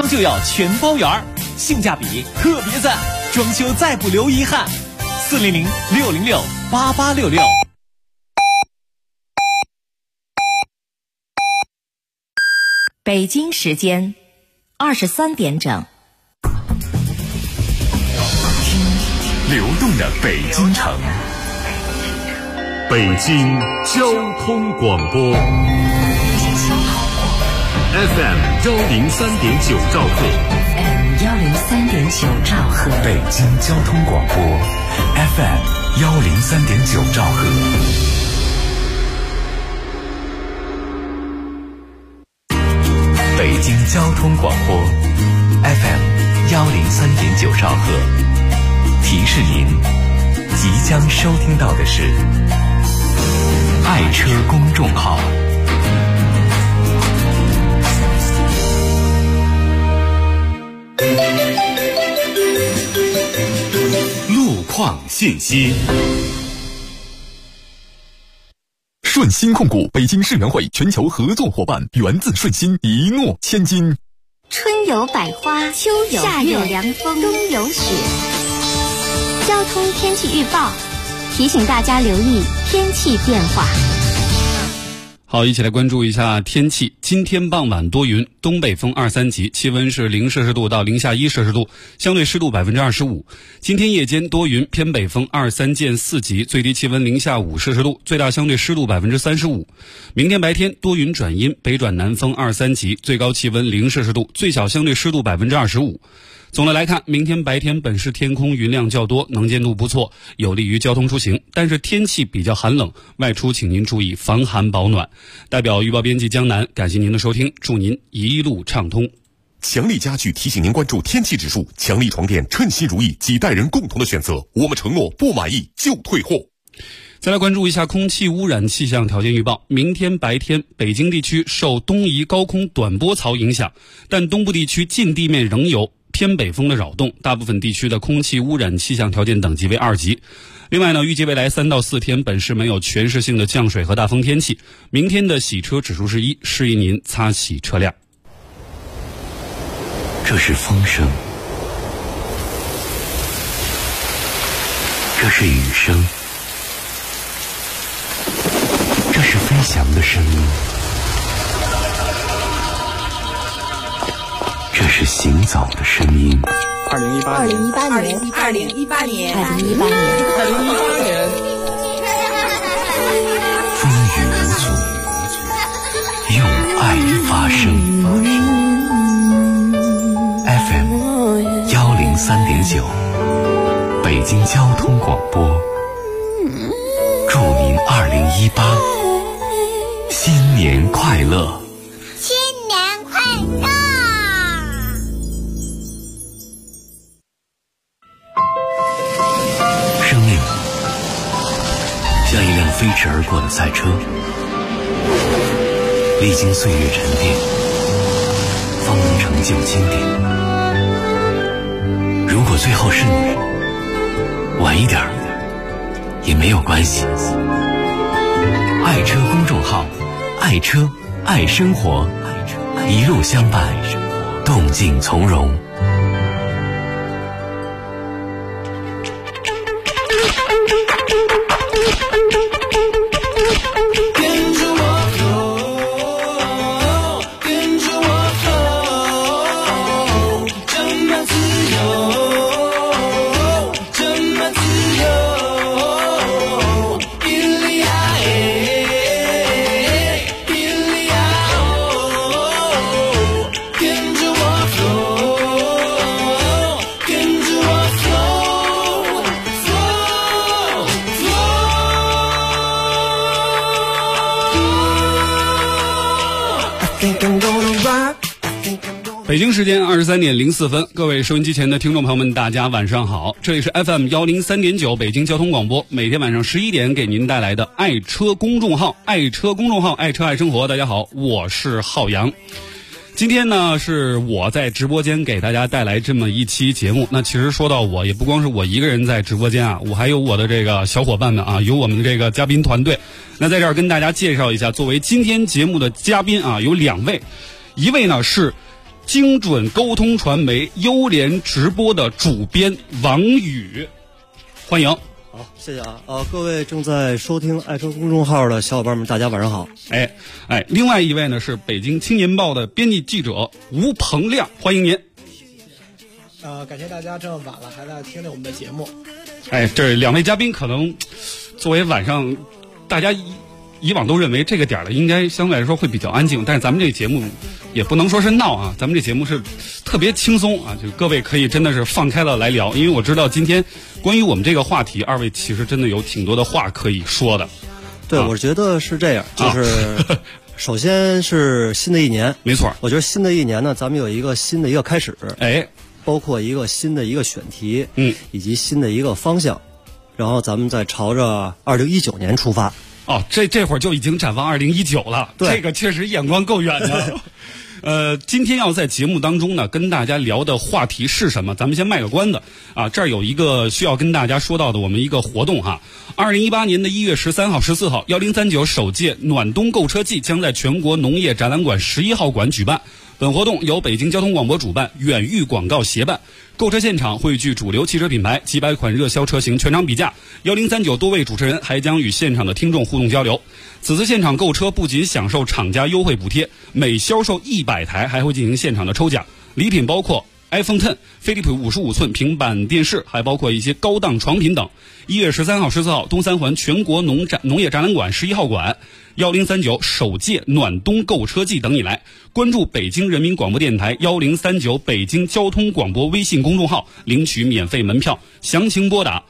装就要全包圆，性价比特别赞，装修再不留遗憾。400-606-8866。 北京时间23点整。 流动的北京城，北京交通广播 FM 103.9兆赫 103.9兆赫， 北京交通广播 FM 103.9兆赫。北京交通广播 FM 103.9兆赫。提示您，即将收听到的是爱车公众号。路况信息。顺鑫控股北京世园会全球合作伙伴，源自顺鑫，一诺千金。 春有百花，秋有夏有凉风，冬有雪。交通天气预报提醒大家留意天气变化。 好，一起来关注一下天气。今天傍晚多云，东北风2、3级，气温是0摄氏度到零下1摄氏度，相对湿度25%。今天夜间多云，偏北风2、3见4级，最低气温零下5摄氏度，最大相对湿度35%。明天白天多云转阴，北转南风2、3级，最高气温0摄氏度，最小相对湿度25%。总的来看，明天白天本市天空云量较多，能见度不错，有利于交通出行，但是天气比较寒冷，外出请您注意防寒保暖。代表预报编辑江南，感谢您的收听，祝您一路畅通。 强力家具提醒您关注天气指数，强力床垫称心如意，几代人共同的选择，我们承诺不满意就退货。 再来关注一下空气污染气象条件预报。明天白天，北京地区受东移高空短波槽影响，但东部地区近地面仍有偏北风的扰动，大部分地区的空气污染气象条件等级为2级。另外呢，预计未来3到4天本市没有全市性的降水和大风天气。明天的洗车指数是1，适宜您擦洗车辆。 这是风声，这是雨声，这是飞翔的声音，这是行走的声音。 2018年， 风雨无阻，用爱发声。FM 103.9，北京交通广播，祝您2018新年快乐！ 新年快乐！ 生命像一辆飞驰而过的赛车，历经岁月沉淀，方能成就经典。如果最后是你，晚一点也没有关系。爱车公众号，爱车爱生活，一路相伴，动静从容。 北京时间23点04分，各位收音机前的听众朋友们，大家晚上好，这里是 FM 103.9北京交通广播，每天晚上11点给您带来的爱车公众号，爱车公众号，爱车爱生活。大家好，我是浩洋。今天呢是我在直播间给大家带来这么一期节目。那其实说到我，也不光是我一个人在直播间啊，我还有我的这个小伙伴们啊，有我们的这个嘉宾团队。那在这儿跟大家介绍一下，作为今天节目的嘉宾啊，有2位，一位呢是精准沟通传媒优联直播的主编王宇，欢迎。 好，谢谢啊！各位正在收听爱车公众号的小伙伴们，大家晚上好。 另外一位呢是北京青年报的编辑记者吴鹏亮，欢迎您。 感谢大家这么晚了还在听着我们的节目。 这两位嘉宾可能作为晚上大家以往都认为这个点了应该相对来说会比较安静，但是咱们这个节目也不能说是闹啊，咱们这节目是特别轻松啊，就各位可以真的是放开了来聊，因为我知道今天关于我们这个话题，二位其实真的有挺多的话可以说的。 对，我觉得是这样，就是首先是新的一年， 没错， 我觉得新的一年呢，咱们有一个新的一个开始，包括一个新的一个选题，以及新的一个方向，然后咱们再朝着2019年出发。 这会儿就已经展望2019了， 对， 这个确实眼光够远的。今天要在节目当中呢，跟大家聊的话题是什么？咱们先卖个关子啊，这儿有一个需要跟大家说到的，我们一个活动哈。2018年的1月13号、14号，1039首届暖冬购车季将在全国农业展览馆11号馆举办。本活动由北京交通广播主办，远域广告协办。购车现场汇聚主流汽车品牌几百款热销车型全场比价，1039多位主持人还将与现场的听众互动交流。此次现场购车不仅享受厂家优惠补贴，每销售100台还会进行现场的抽奖，礼品包括iPhone X、飞利浦55寸平板电视，还包括一些高档床品等。1月13号、14号，东三环全国农业展览馆11号馆，1039首届暖冬购车季等你来。关注北京人民广播电台1039北京交通广播微信公众号，领取免费门票，详情拨打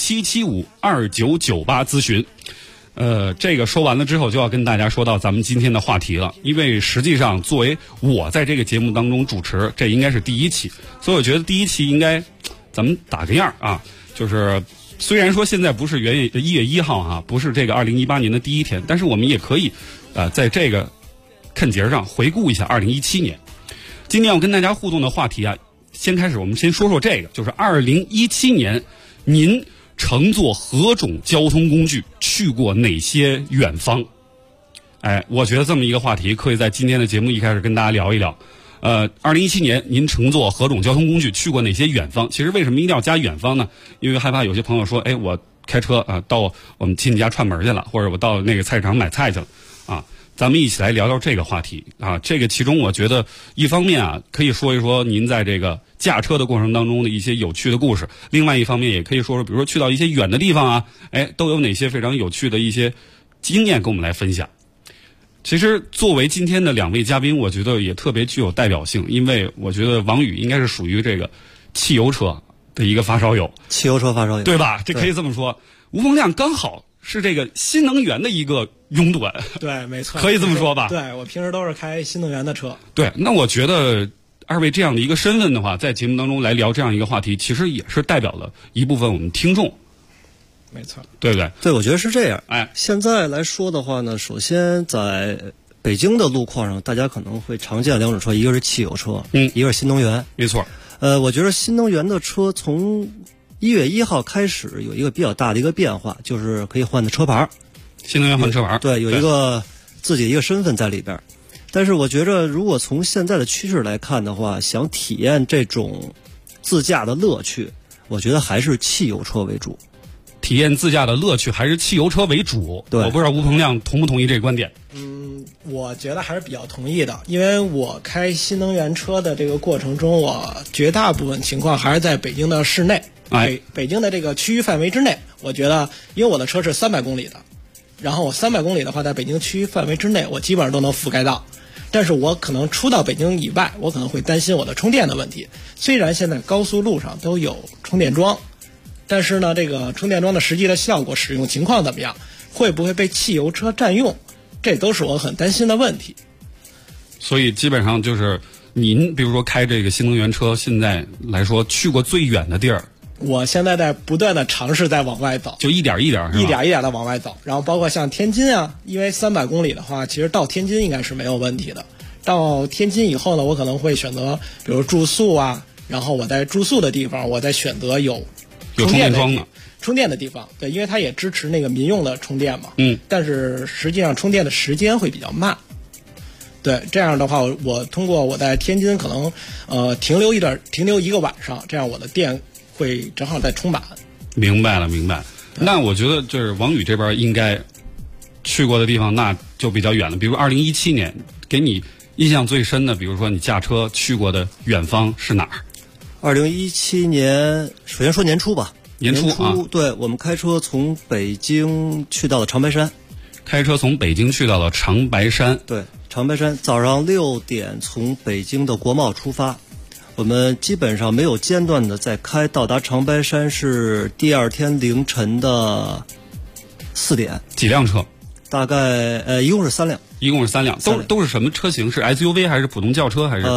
57752998咨询。这个说完了之后，就要跟大家说到咱们今天的话题了。因为实际上，作为我在这个节目当中主持，这应该是第一期，所以我觉得第一期应该咱们打个样啊。就是虽然说现在不是1月1号啊，不是这个2018年的第一天，但是我们也可以在这个看节上回顾一下2017年。今天要跟大家互动的话题啊，先开始我们先说说这个，就是2017年您乘坐何种交通工具去过哪些远方？我觉得这么一个话题可以在今天的节目一开始跟大家聊一聊。2017年您乘坐何种交通工具去过哪些远方？其实为什么一定要加远方呢？因为害怕有些朋友说，我开车到我们亲戚家串门去了，或者我到那个菜市场买菜去了啊。咱们一起来聊聊这个话题啊。这个其中我觉得一方面啊，可以说一说您在这个驾车的过程当中的一些有趣的故事；另外一方面也可以说说，比如说去到一些远的地方啊，都有哪些非常有趣的一些经验跟我们来分享。其实作为今天的两位嘉宾，我觉得也特别具有代表性，因为我觉得王宇应该是属于这个汽油车的一个发烧友， 汽油车发烧友， 对吧？这可以这么说。吴鹏亮刚好是这个新能源的一个拥趸， 对，没错， 可以这么说吧？ 对，我平时都是开新能源的车。 对，那我觉得二位这样的一个身份的话，在节目当中来聊这样一个话题，其实也是代表了一部分我们听众。 没错， 对不对？ 对，我觉得是这样。现在来说的话呢，首先在北京的路况上，大家可能会常见两种车，一个是汽油车，一个是新能源。 没错。 我觉得新能源的车从1月1号开始有一个比较大的一个变化，就是可以换的车牌。 新能源换车牌， 对，有一个自己的一个身份在里边。但是我觉得，如果从现在的趋势来看的话，想体验这种自驾的乐趣，我觉得还是汽油车为主。 体验自驾的乐趣还是汽油车为主。 对， 我不知道吴鹏亮同不同意这个观点。 我觉得还是比较同意的，因为我开新能源车的这个过程中，我绝大部分情况还是在北京的市内，北京的这个区域范围之内。我觉得，因为我的车是300公里的，然后我300公里的话，在北京区域范围之内，我基本上都能覆盖到。但是我可能出到北京以外，我可能会担心我的充电的问题。虽然现在高速路上都有充电桩，但是呢，这个充电桩的实际的效果、使用情况怎么样，会不会被汽油车占用，这都是我很担心的问题。 所以基本上就是您，比如说开这个新能源车，现在来说去过最远的地儿。 我现在在不断的尝试在往外走， 就一点一点的往外走，然后包括像天津啊，因为300公里的话，其实到天津应该是没有问题的。到天津以后呢，我可能会选择比如住宿啊，然后我在住宿的地方，我再选择有充电桩的充电的地方。对，因为它也支持那个民用的充电嘛。但是实际上充电的时间会比较慢。 对，这样的话，我通过我在天津可能停留一个晚上，这样我的电会正好再充满。 明白了。那我觉得就是王宇这边应该去过的地方那就比较远了，比如2017年给你印象最深的，比如说你驾车去过的远方是哪儿 ？2017年，首先说年初吧。 年初啊， 对，我们开车从北京去到了长白山。 开车从北京去到了长白山。 对，长白山早上6点从北京的国贸出发，我们基本上没有间断的在开，到达长白山是第二天凌晨的4点。 几辆车？ 大概一共是3辆。 一共是3辆，都是什么车型？是 SUV 还是普通轿车还是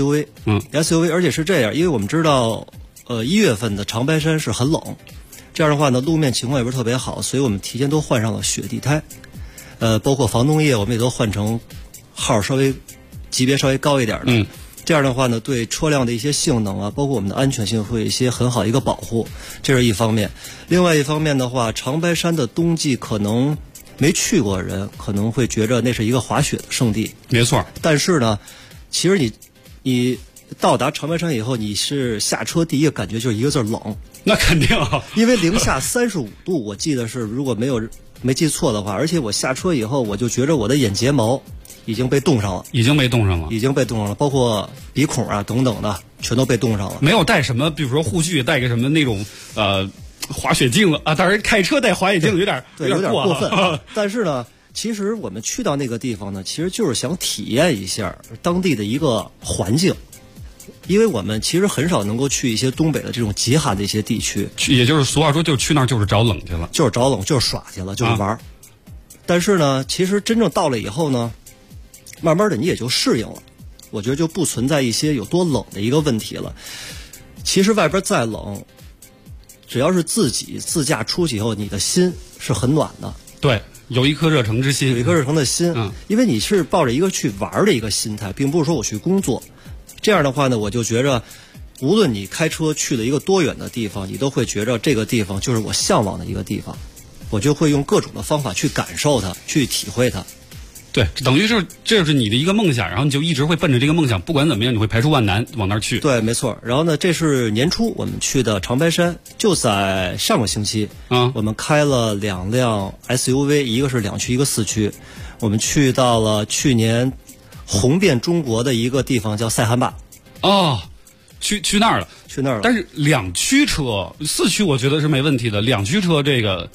？SUV。SUV， 而且是这样，因为我们知道1月份的长白山是很冷，这样的话呢，路面情况也不是特别好，所以我们提前都换上了雪地胎。包括防冻液我们也都换成号级别稍微高一点的。这样的话呢，对车辆的一些性能啊，包括我们的安全性会有一些很好一个保护，这是一方面。另外一方面的话，长白山的冬季可能没去过的人可能会觉着那是一个滑雪的圣地。 没错。 但是呢，其实你到达长白山以后，你是下车第一个感觉就是一个字冷。 那肯定啊， 因为零下35度，我记得是如果没记错的话，而且我下车以后，我就觉着我的眼睫毛已经被冻上了，包括鼻孔啊等等的，全都被冻上了。 没有带什么，比如说护具，带个什么那种滑雪镜子啊，当然开车带滑雪镜有点过分。但是呢，其实我们去到那个地方呢，其实就是想体验一下当地的一个环境。因为我们其实很少能够去一些东北的这种极寒的一些地区， 也就是俗话说，就去那儿就是找冷去了， 就是找冷，就是耍去了，就是玩。但是呢，其实真正到了以后呢，慢慢的你也就适应了，我觉得就不存在一些有多冷的一个问题了。其实外边再冷，只要是自己自驾出去以后，你的心是很暖的。 对，有一颗热诚之心， 有一颗热诚的心。因为你是抱着一个去玩的一个心态，并不是说我去工作。这样的话呢，我就觉着，无论你开车去了一个多远的地方，你都会觉着这个地方就是我向往的一个地方，我就会用各种的方法去感受它，去体会它。 对，等于是这是你的一个梦想，然后你就一直会奔着这个梦想，不管怎么样，你会排除万难往那儿去。 对，没错。然后呢，这是年初我们去的长白山，就在上个星期，我们开了2辆 SUV， 一个是2驱，一个4驱，我们去到了去年红遍中国的一个地方叫塞罕坝。 去那儿了。但是2驱车，4驱我觉得是没问题的。2驱车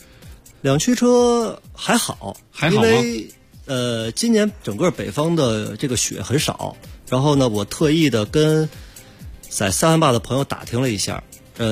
2驱车还好吗？ 因为今年整个北方的这个雪很少，然后呢，我特意的跟在塞罕坝的朋友打听了一下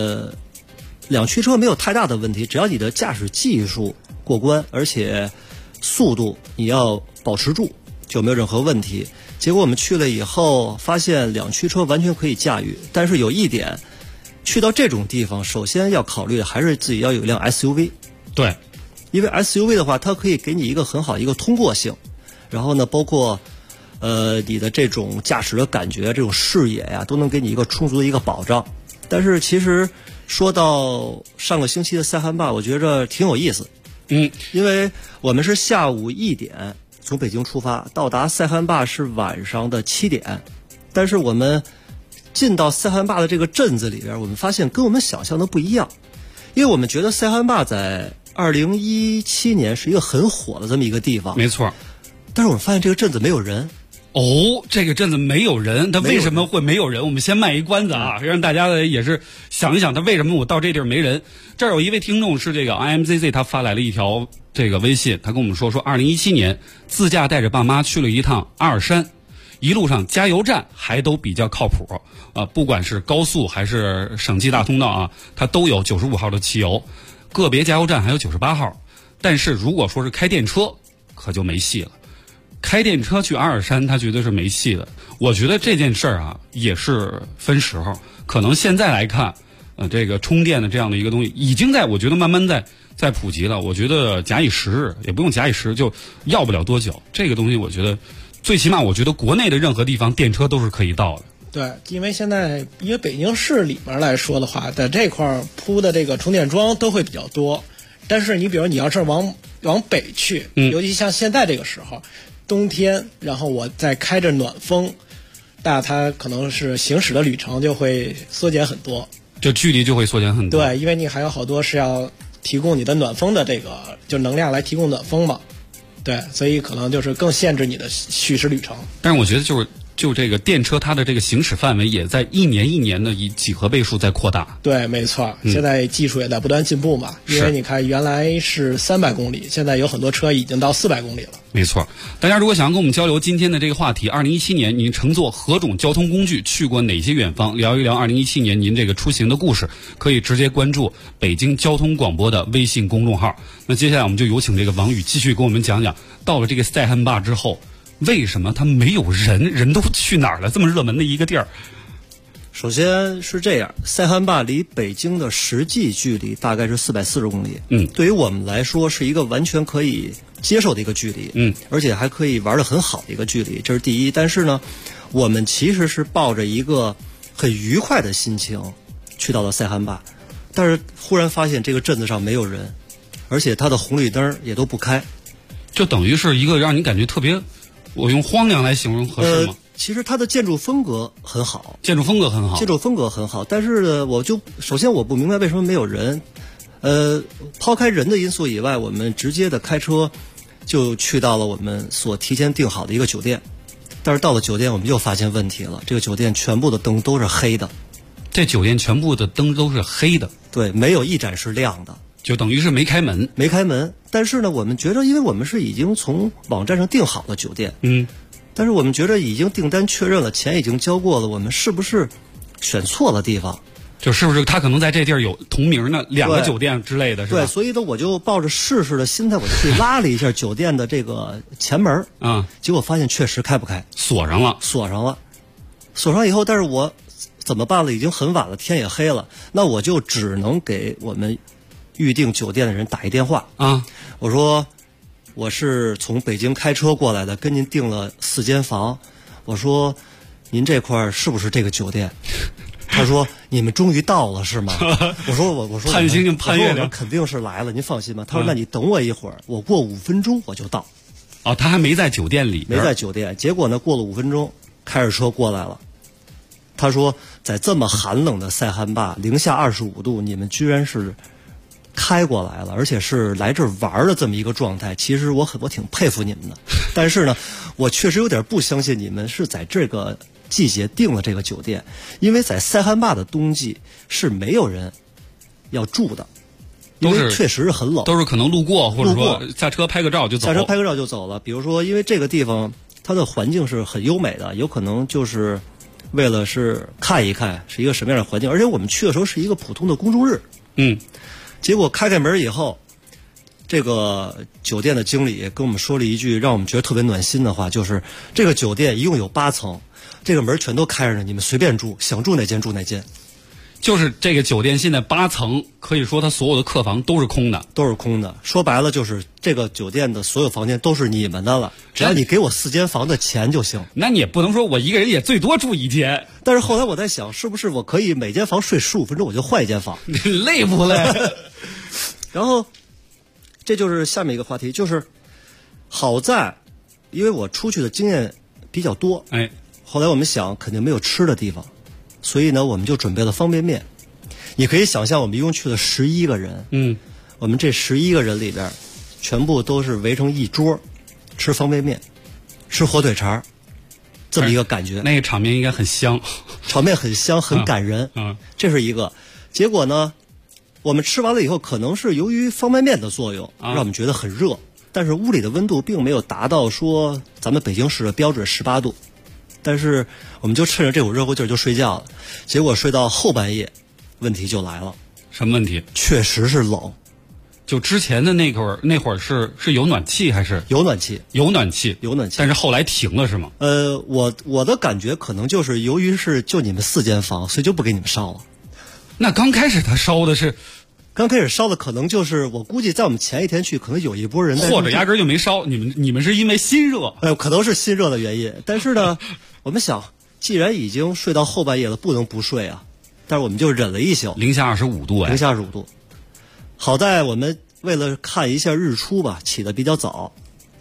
，2驱车没有太大的问题，只要你的驾驶技术过关，而且速度你要保持住，就没有任何问题。结果我们去了以后，发现2驱车完全可以驾驭，但是有一点，去到这种地方，首先要考虑的还是自己要有一辆 SUV。 对， 因为 SUV 的话，它可以给你一个很好一个通过性，然后呢，包括你的这种驾驶的感觉、这种视野呀，都能给你一个充足的一个保障。但是其实说到上个星期的塞罕坝，我觉着挺有意思。因为我们是下午1点从北京出发，到达塞罕坝是晚上的7点，但是我们进到塞罕坝的这个镇子里边，我们发现跟我们想象的不一样，因为我们觉得塞罕坝在2017年是一个很火的这么一个地方， 没错。 但是我们发现这个镇子没有人。 这个镇子没有人，它为什么会没有人？我们先卖一关子啊，让大家也是想一想，他为什么我到这地儿没人？这儿有一位听众是这个 IMZZ， 他发来了一条这个微信，他跟我们说2017年自驾带着爸妈去了一趟阿尔山，一路上加油站还都比较靠谱不管是高速还是省际大通道啊，它都有95号的汽油，个别加油站还有98号。但是如果说是开电车，可就没戏了。开电车去阿尔山，他觉得是没戏的。我觉得这件事儿啊，也是分时候。可能现在来看，这个充电的这样的一个东西，已经我觉得慢慢在普及了。我觉得假以时日，也不用假以时日，就要不了多久。这个东西，我觉得最起码，我觉得国内的任何地方电车都是可以到的。 对，因为北京市里面来说的话，在这块铺的这个充电桩都会比较多。但是你比如你要是往北去，尤其像现在这个时候。 冬天，然后我再开着暖风，那它可能是行驶的旅程就会缩减很多， 就距离就会缩减很多。 对，因为你还有好多是要提供你的暖风的这个就能量来提供暖风嘛，对，所以可能就是更限制你的续驶旅程。 但是我觉得就这个电车它的这个行驶范围也在一年一年的以几何倍数在扩大。 对，没错，现在技术也在不断进步嘛，因为你看原来是300公里，现在有很多车已经到400公里了。 没错，大家如果想要跟我们交流今天的这个话题，2017年您乘坐何种交通工具去过哪些远方，聊一聊2017年您这个出行的故事，可以直接关注北京交通广播的微信公众号。那接下来我们就有请这个王宇继续跟我们讲讲，到了这个塞罕坝之后，为什么它没有人都去哪儿了？这么热门的一个地儿。 首先是这样，塞罕坝离北京的实际距离大概是440公里。对于我们来说是一个完全可以接受的一个距离。而且还可以玩得很好的一个距离，这是第一。但是呢，我们其实是抱着一个很愉快的心情去到了塞罕坝，但是忽然发现这个镇子上没有人，而且它的红绿灯也都不开， 就等于是一个让你感觉特别，我用荒凉来形容合适吗？ 其实它的建筑风格很好， 建筑风格很好，但是呢，首先我不明白为什么没有人。抛开人的因素以外，我们直接的开车就去到了我们所提前订好的一个酒店。但是到了酒店，我们又发现问题了，这个酒店全部的灯都是黑的。这酒店全部的灯都是黑的？ 对，没有一盏是亮的， 就等于是没开门。 但是呢，我们觉得，因为我们是已经从网站上订好了酒店，但是我们觉得已经订单确认了，钱已经交过了，我们是不是选错了地方？ 就是不是他可能在这地儿有同名的2个酒店之类的，是吧？ 对，所以呢，我就抱着试试的心态，我就去拉了一下酒店的这个前门结果发现确实开不开， 锁上了。 锁上以后，但是我怎么办了？已经很晚了，天也黑了，那我就只能给我们预订酒店的人打一电话我说我是从北京开车过来的，跟您订了4间房，我说您这块是不是这个酒店？他说你们终于到了是吗？我说盼星星盼月亮， 肯定是来了，您放心吧。他说那你等我一会儿，我过5分钟我就到。 他还没在酒店里， 没在酒店。结果呢，过了5分钟，开着车过来了。他说在这么寒冷的塞罕坝零下25度，你们居然是开过来了，而且是来这儿玩的这么一个状态。其实我挺佩服你们的，但是呢，我确实有点不相信你们是在这个季节订了这个酒店，因为在塞罕坝的冬季是没有人要住的，因为确实是很冷， 都是可能路过或者说下车拍个照就走了。比如说，因为这个地方它的环境是很优美的，有可能就是为了是看一看是一个什么样的环境，而且我们去的时候是一个普通的公众日，结果开门以后，这个酒店的经理跟我们说了一句让我们觉得特别暖心的话，就是这个酒店一共有8层。这个门全都开着呢，你们随便住，想住哪间住哪间。 就是这个酒店现在8层，可以说它所有的客房都是空的， 说白了就是这个酒店的所有房间都是你们的了，只要你给我4间房的钱就行。 那你也不能说我一个人也最多住1间。 但是后来我在想，是不是我可以每间房睡15分钟，我就换一间房？ 你累不累？ 然后，这就是下面一个话题，就是好在，因为我出去的经验比较多，后来我们想肯定没有吃的地方，所以呢，我们就准备了方便面。你可以想象，我们一共去了11个人，我们这11个人里边，全部都是围成一桌，吃方便面，吃火腿肠，这么一个感觉。 那个场面应该很香， 场面很香，很感人。这是一个。结果呢，我们吃完了以后，可能是由于方便面的作用，让我们觉得很热，但是屋里的温度并没有达到说咱们北京市的标准18度。但是我们就趁着这股热乎劲儿就睡觉了，结果睡到后半夜，问题就来了。 什么问题？ 确实是冷。 就之前的那会儿是有暖气还是？ 有暖气。 但是后来停了是吗？ 我的感觉可能就是由于是就你们4间房，所以就不给你们烧了。 那刚开始他烧的可能就是我估计在我们前一天去，可能有一波人， 或者压根就没烧。你们是因为心热？ 可能是心热的原因。但是呢，我们想，既然已经睡到后半夜了，不能不睡啊。但是我们就忍了一宿。 零下25度零下25度。好在我们为了看一下日出吧，起得比较早。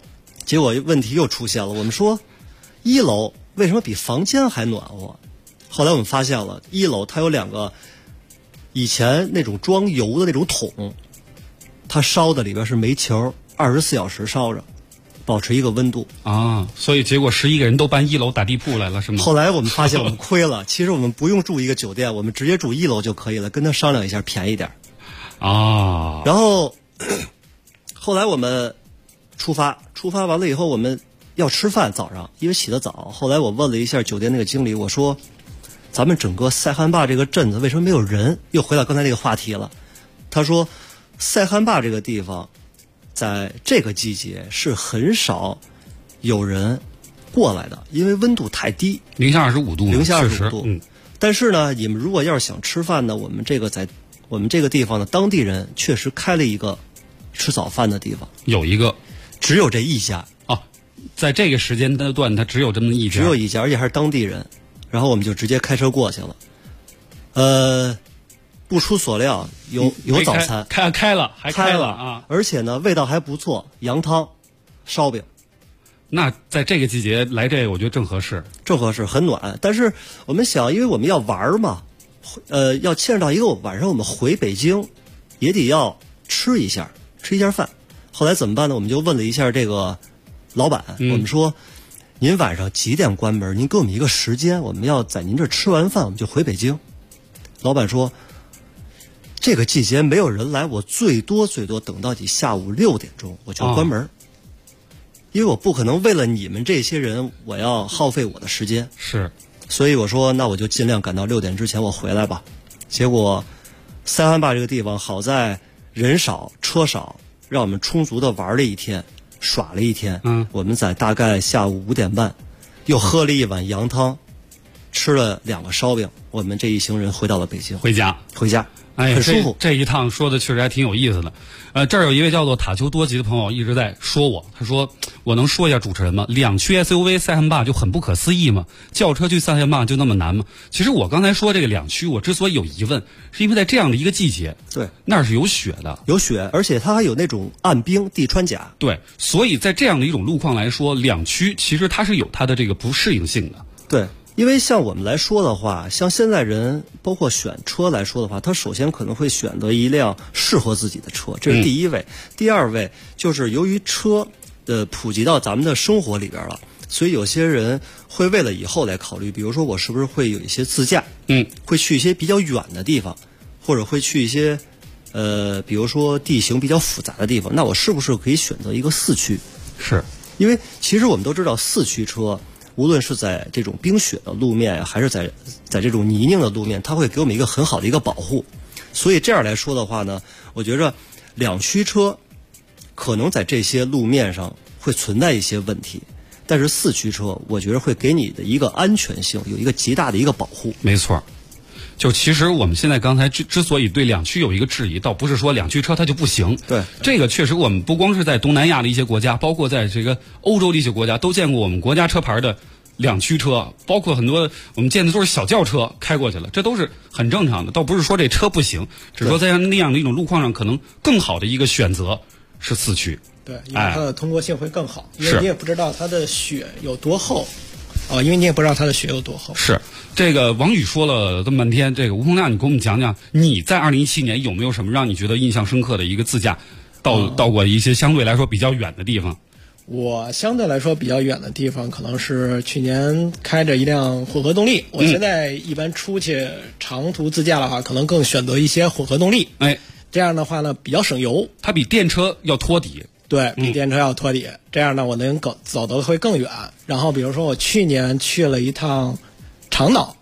结果问题又出现了，我们说1楼为什么比房间还暖和？后来我们发现了1楼它有2个以前那种装油的那种桶，它烧的里边是煤球，24小时烧着，保持一个温度啊。所以结果11个人都搬1楼打地铺来了，是吗？ 后来我们发现我们亏了，其实我们不用住一个酒店，我们直接住1楼就可以了，跟他商量一下便宜点啊。 然后后来我们出发完了以后，我们要吃饭，早上因为起得早。后来我问了一下酒店那个经理，我说咱们整个塞罕坝这个镇子为什么没有人？又回到刚才那个话题了。他说塞罕坝这个地方在这个季节是很少有人过来的，因为温度太低， 零下25度， 零下25度。但是呢，你们如果要是想吃饭呢，我们这个地方的当地人确实开了一个吃早饭的地方， 有一个， 只有这一家啊，在这个时间段它只有这么一家， 只有一家，而且还是当地人。然后我们就直接开车过去了。不出所料，有早餐， 开了啊！ 而且呢，味道还不错，羊汤、烧饼。 那在这个季节来这个，我觉得正合适， 很暖。但是我们想，因为我们要玩嘛，要牵扯到一个晚上我们回北京，也得要吃一下饭。后来怎么办呢？我们就问了一下这个老板，我们说您晚上几点关门？您给我们一个时间，我们要在您这吃完饭我们就回北京。老板说这个季节没有人来，我最多等到你下午6点钟我就关门，因为我不可能为了你们这些人我要耗费我的时间。 是， 所以我说那我就尽量赶到6点之前我回来吧。结果塞罕坝这个地方好在人少车少，让我们充足的玩了一天，耍了一天。我们在大概下午5点半又喝了一碗羊汤，吃了2个烧饼，我们这一行人回到了北京，回家。 哎， 很舒服。 这一趟说的确实还挺有意思的。这儿有一位叫做塔丘多吉的朋友一直在说我，他说我能说一下主持人吗？2驱 SUV 塞罕坝就很不可思议吗？轿车去塞罕坝就那么难吗？其实我刚才说这个2驱，我之所以有疑问，是因为在这样的一个季节， 对， 那儿是有雪的， 而且它还有那种暗冰地穿甲。 对，所以在这样的一种路况来说，2驱其实它是有它的这个不适应性的。 对。因为像我们来说的话，像现在人包括选车来说的话，他首先可能会选择一辆适合自己的车，这是第一位。第二位就是由于车普及到咱们的生活里边了，所以有些人会为了以后来考虑，比如说我是不是会有一些自驾，会去一些比较远的地方，或者会去一些比如说地形比较复杂的地方，那我是不是可以选择一个4驱？ 是， 因为其实我们都知道4驱车无论是在这种冰雪的路面还是在这种泥泞的路面，它会给我们一个很好的一个保护。所以这样来说的话呢，我觉着2驱车可能在这些路面上会存在一些问题，但是4驱车我觉得会给你的一个安全性有一个极大的一个保护。 没错。就其实我们现在刚才之所以对2驱有一个质疑，倒不是说2驱车它就不行。 对， 这个确实我们不光是在东南亚的一些国家，包括在这个欧洲的一些国家都见过我们国家车牌的2驱车，包括很多我们见的都是小轿车开过去了，这都是很正常的，倒不是说这车不行，只是说在那样的一种路况上，可能更好的一个选择是4驱。 对，因为它的通过性会更好，因为你也不知道它的雪有多厚。因为你也不知道它的雪有多厚。 是，这个王宇说了这么半天，这个吴洪亮，你给我们讲讲，你在2017年有没有什么让你觉得印象深刻的一个自驾，到过一些相对来说比较远的地方？ 我相对来说比较远的地方，可能是去年开着一辆混合动力。我现在一般出去长途自驾的话，可能更选择一些混合动力。这样的话呢，比较省油。 它比电车要拖底。 对，比电车要拖底，这样呢我能走得会更远。然后比如说我去年去了一趟长岛，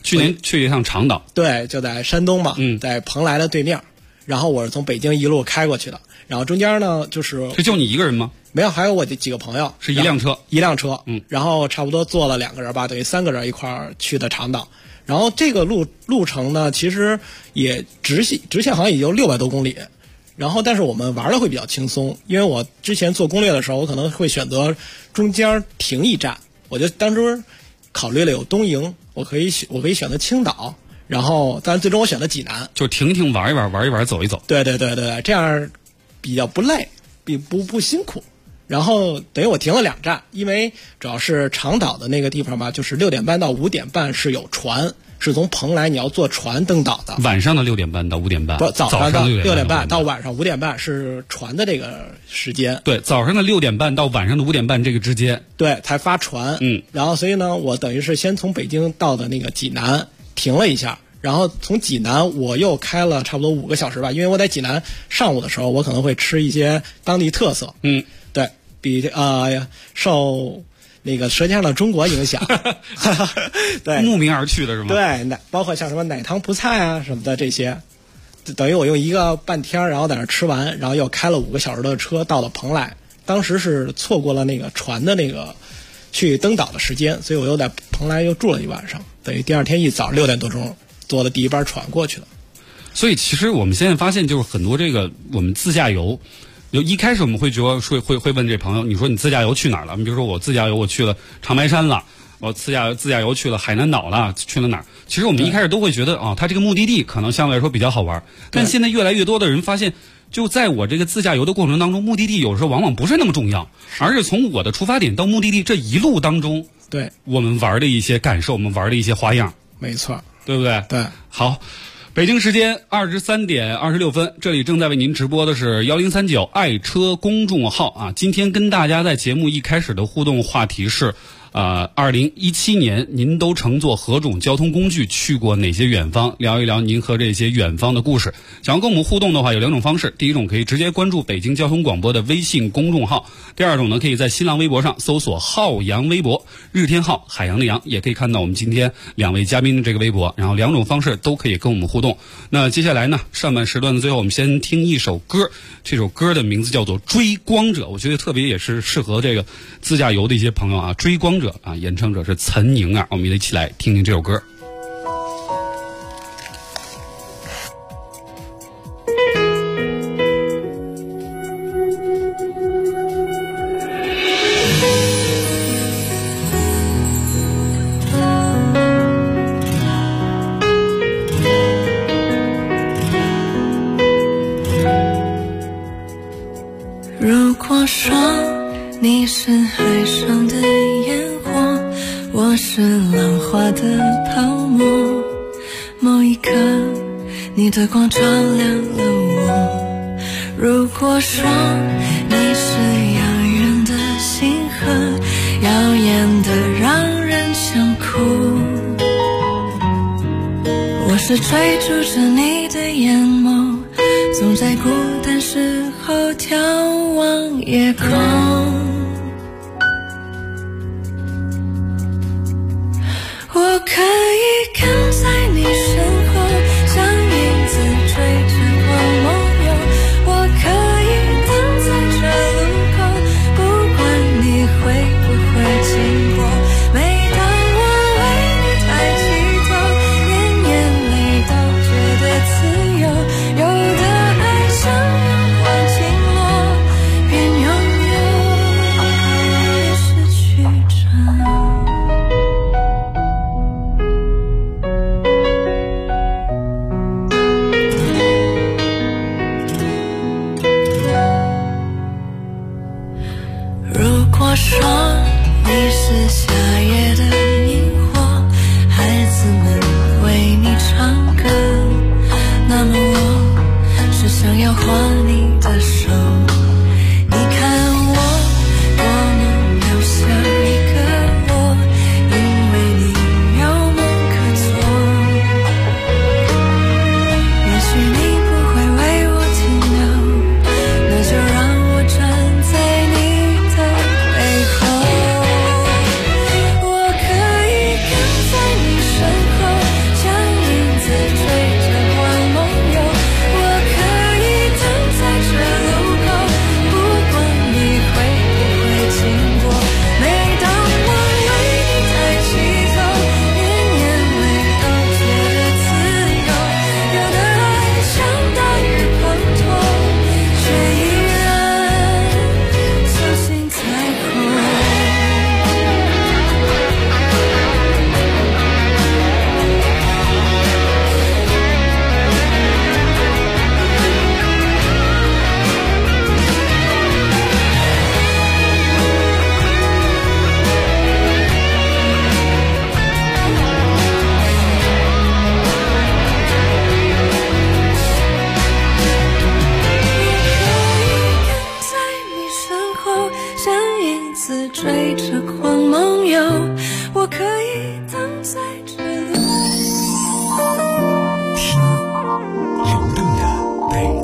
对，就在山东嘛，在蓬莱的对面。然后我是从北京一路开过去的，然后中间呢就是就你一个人吗？ 没有，还有我几个朋友， 是一辆车， 然后差不多坐了2个人吧，等于3个人一块儿去的长岛。然后这个路程呢，其实也直线好像也就600多公里。然后，但是我们玩的会比较轻松，因为我之前做攻略的时候，我可能会选择中间停一站，我就当时考虑了有东营，我可以选择青岛，然后但最终我选择济南， 就停一停，玩一玩，走一走。 对，这样比较不累，不辛苦。 然后等于我停了2站，因为主要是长岛的那个地方吧，就是6点半到5点半是有船，是从蓬莱你要坐船登岛的。 晚上的6点半到5点半， 不，早上的6点半到晚上5点半是船的这个时间。 对，早上的6点半到晚上的5点半这个之间， 对，才发船。然后所以呢，我等于是先从北京到的那个济南停了一下。然后从济南我又开了差不多5个小时吧，因为我在济南上午的时候，我可能会吃一些当地特色。对，比受那个《舌尖上的中国》影响，对， 慕名而去的是吗？ 对，包括像什么奶汤葡菜啊什么的这些，等于我用1个半天，然后在那吃完，然后又开了5个小时的车到了蓬莱。当时是错过了那个船的那个去登岛的时间，所以我又在蓬莱又住了1晚上，等于第二天一早6点多钟坐了第1班船过去了。 所以其实我们现在发现，就是很多这个我们自驾游，一开始我们会觉得会问这朋友，你说你自驾游去哪儿了？你比如说我自驾游我去了长白山了，我自驾游去了海南岛了，去了哪儿？其实我们一开始都会觉得它这个目的地可能相对来说比较好玩，但现在越来越多的人发现，就在我这个自驾游的过程当中，目的地有时候往往不是那么重要，而是从我的出发点到目的地这一路当中， 对我们玩的一些感受，我们玩的一些花样， 没错， 对不对？ 对， 好。北京时间23点26分，这里正在为您直播的是1039爱车公众号啊。今天跟大家在节目一开始的互动话题是2017年您都乘坐何种交通工具去过哪些远方？聊一聊您和这些远方的故事。想要跟我们互动的话，有2种方式。第一种可以直接关注北京交通广播的微信公众号，第二种呢，可以在新浪微博上搜索浩洋微博，日天浩，海洋的洋，也可以看到我们今天2位嘉宾的这个微博。然后2种方式都可以跟我们互动。那接下来呢，上半时段的最后，我们先听一首歌，这首歌的名字叫做《追光者》，我觉得特别也是适合这个自驾游的一些朋友啊，追光者啊，演唱者是岑宁啊，我们一起来听听这首歌。 如果说你是海上的烟火，我是浪花的泡沫，某一刻你的光照亮了我。如果说你是遥远的星河，耀眼的让人想哭，我是追逐着你的眼眸，总在孤单时候眺望夜空。我可以跟在你身后，像影子追着我梦游。我可以等在这路口，不管你会不会经过。每当我为你抬起头，连眼泪都觉得自由。有的爱像阳光倾落，边拥有边失去着。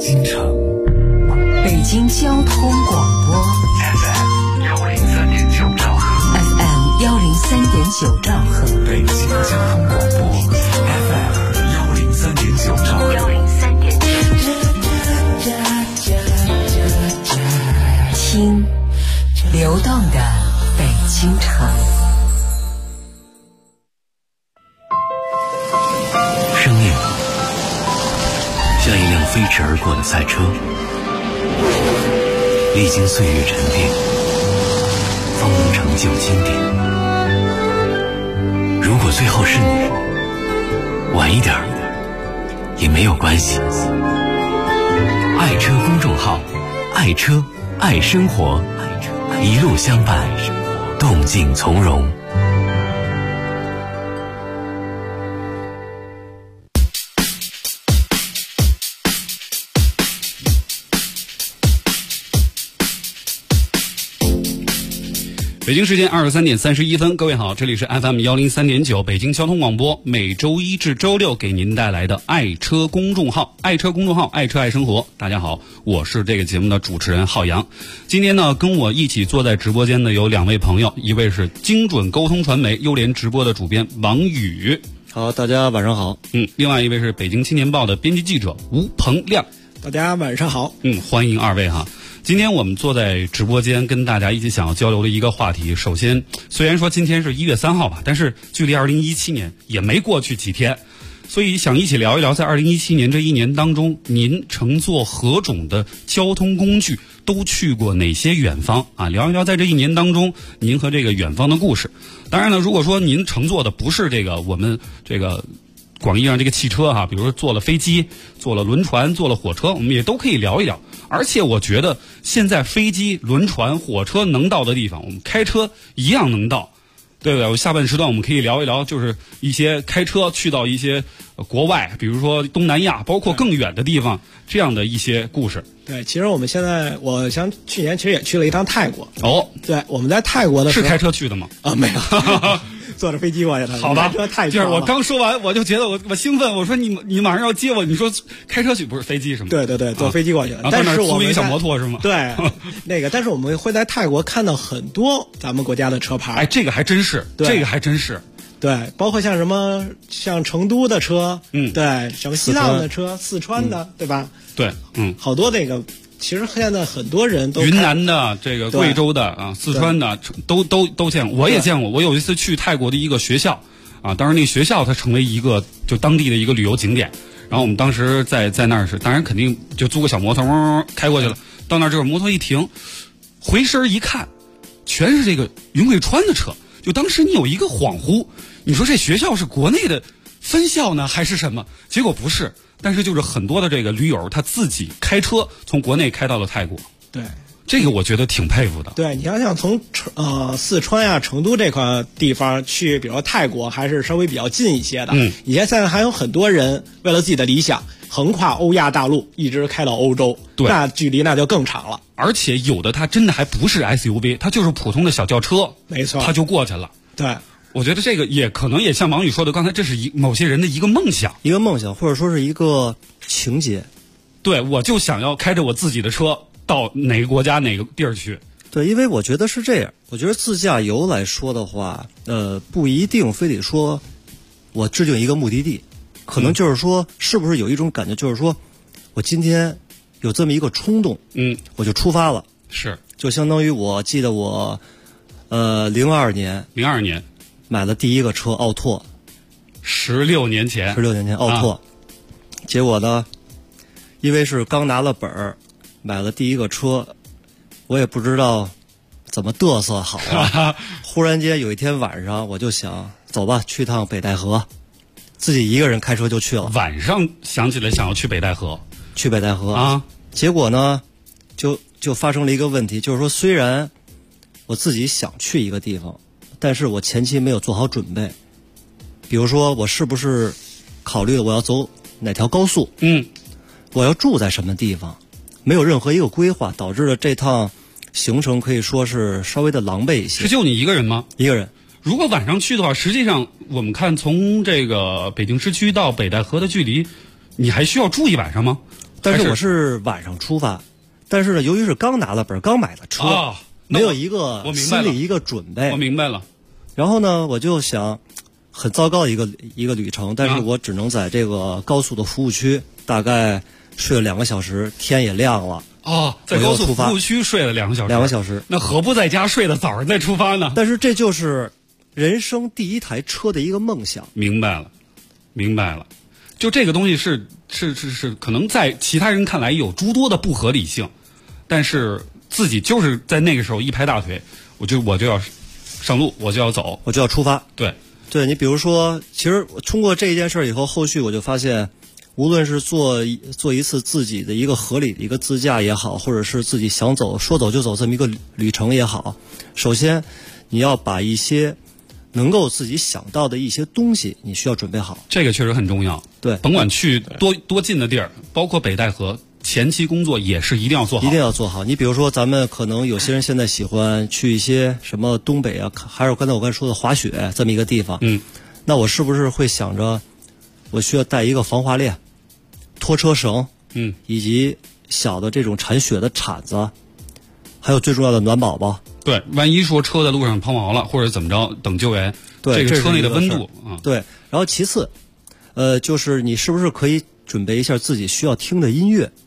京城， 北京交通广播 FM 103.9兆赫 ，FM 103.9兆赫， 北京交通广播 FM 103.9兆赫 103.9，听流动的北京城。 生命像一辆飞驰而过的赛车，历经岁月沉淀，方能成就经典。如果最后是你，晚一点也没有关系。爱车公众号，爱车爱生活，一路相伴，动静从容。 北京时间23点31分，各位好，这里是 FM 103.9北京交通广播，每周一至周六给您带来的爱车公众号，爱车公众号，爱车爱生活。大家好，我是这个节目的主持人浩洋。今天呢，跟我一起坐在直播间的有两位朋友，一位是精准沟通传媒优联直播的主编王宇， 好，大家晚上好。 另外一位是北京青年报的编辑记者吴鹏亮， 大家晚上好。 欢迎二位哈。今天我们坐在直播间跟大家一起想要交流的一个话题，首先虽然说今天是1月3号吧，但是距离2017年也没过去几天，所以想一起聊一聊在2017年这一年当中，您乘坐何种的交通工具，都去过哪些远方啊？聊一聊在这一年当中您和这个远方的故事。当然了，如果说您乘坐的不是这个我们这个广义上这个汽车哈，比如说坐了飞机、坐了轮船、坐了火车，我们也都可以聊一聊。而且我觉得现在飞机、轮船、火车能到的地方，我们开车一样能到，对不对？我下半时段我们可以聊一聊，就是一些开车去到一些国外，比如说东南亚，包括更远的地方，这样的一些故事。 对，其实我们现在，我想去年其实也去了一趟泰国。 哦， 对，我们在泰国的时候是开车去的吗？ 啊，没有。坐着飞机过去的， 好吧？ 开车太就是我刚说完，我就觉得我兴奋。我说你马上要接我，你说开车去不是飞机是吗？ 对，坐飞机过去的。 但是租一个小摩托是吗？ 对，那个，但是我们会在泰国看到很多咱们国家的车牌。 哎，这个还真是，这个还真是。 对，包括像什么像成都的车，对，什么西藏的车、四川的，对吧？ 对， 好多那个。其实现在很多人都云南的、这个贵州的啊、四川的都见过，我也见过。我有一次去泰国的一个学校啊，当时那个学校它成为一个就当地的一个旅游景点，然后我们当时在那儿是，当然肯定就租个小摩托开过去了。到那儿之后摩托一停，回身一看，全是这个云贵川的车。就当时你有一个恍惚，你说这学校是国内的分校呢还是什么？结果不是。但是就是很多的这个驴友他自己开车从国内开到了泰国， 对， 这个我觉得挺佩服的。 对，你想想从四川呀、成都这块地方去，比如说泰国还是稍微比较近一些的。以前现在还有很多人为了自己的理想，横跨欧亚大陆，一直开到欧洲， 对， 那距离那就更长了。 而且有的它真的还不是 SUV， 它就是普通的小轿车， 没错， 它就过去了。 对。 我觉得这个也可能也像王宇说的，刚才这是某些人的一个梦想， 或者说是一个情节。 对，我就想要开着我自己的车到哪个国家哪个地儿去。 对，因为我觉得是这样。我觉得自驾游来说的话，不一定非得说我制定一个目的地，可能就是说，是不是有一种感觉，就是说我今天有这么一个冲动，我就出发了。 是， 就相当于我记得我，02年。买了第一个车奥拓 ，16年前奥拓，结果呢，因为是刚拿了本儿，买了第一个车，我也不知道怎么嘚瑟好啊。忽然间有一天晚上，我就想走吧，去趟北戴河，自己一个人开车就去了。 晚上想起来想要去北戴河啊，结果呢，就发生了一个问题，就是说虽然我自己想去一个地方。但是我前期没有做好准备，比如说我是不是考虑了我要走哪条高速，我要住在什么地方，没有任何一个规划，导致了这趟行程可以说是稍微的狼狈一些。 是就你一个人吗？ 一个人。 如果晚上去的话，实际上我们看从这个北京市区到北戴河的距离，你还需要住一晚上吗？ 但是我是晚上出发，但是呢，由于是刚拿了本，刚买了车，没有一个心理一个准备。 我明白了。 然后呢，我就想，很糟糕的一个旅程，但是我只能在这个高速的服务区大概睡了2个小时，天也亮了。 在高速服务区睡了2个小时。 2个小时， 那何不在家睡到早上再出发呢？ 但是这就是人生第一台车的一个梦想。 明白了。就这个东西是可能在其他人看来有诸多的不合理性，但是自己就是在那个时候一拍大腿，我就要上路，我就要走， 我就要出发。对，你比如说，其实通过这一件事以后，后续我就发现，无论是做一次自己的一个合理的一个自驾也好，或者是自己想走说走就走这么一个旅程也好，首先你要把一些能够自己想到的一些东西，你需要准备好。 这个确实很重要。 对， 甭管去多近的地儿，包括北戴河，前期工作也是一定要做好。 一定要做好。你比如说，咱们可能有些人现在喜欢去一些什么东北啊，还有刚才我刚才说的滑雪这么一个地方。那我是不是会想着，我需要带一个防滑链、拖车绳，以及小的这种铲雪的铲子，还有最重要的暖宝宝。 对，万一说车在路上抛锚了，或者怎么着，等救援， 对， 这个车内的温度对，然后其次，就是你是不是可以准备一下自己需要听的音乐？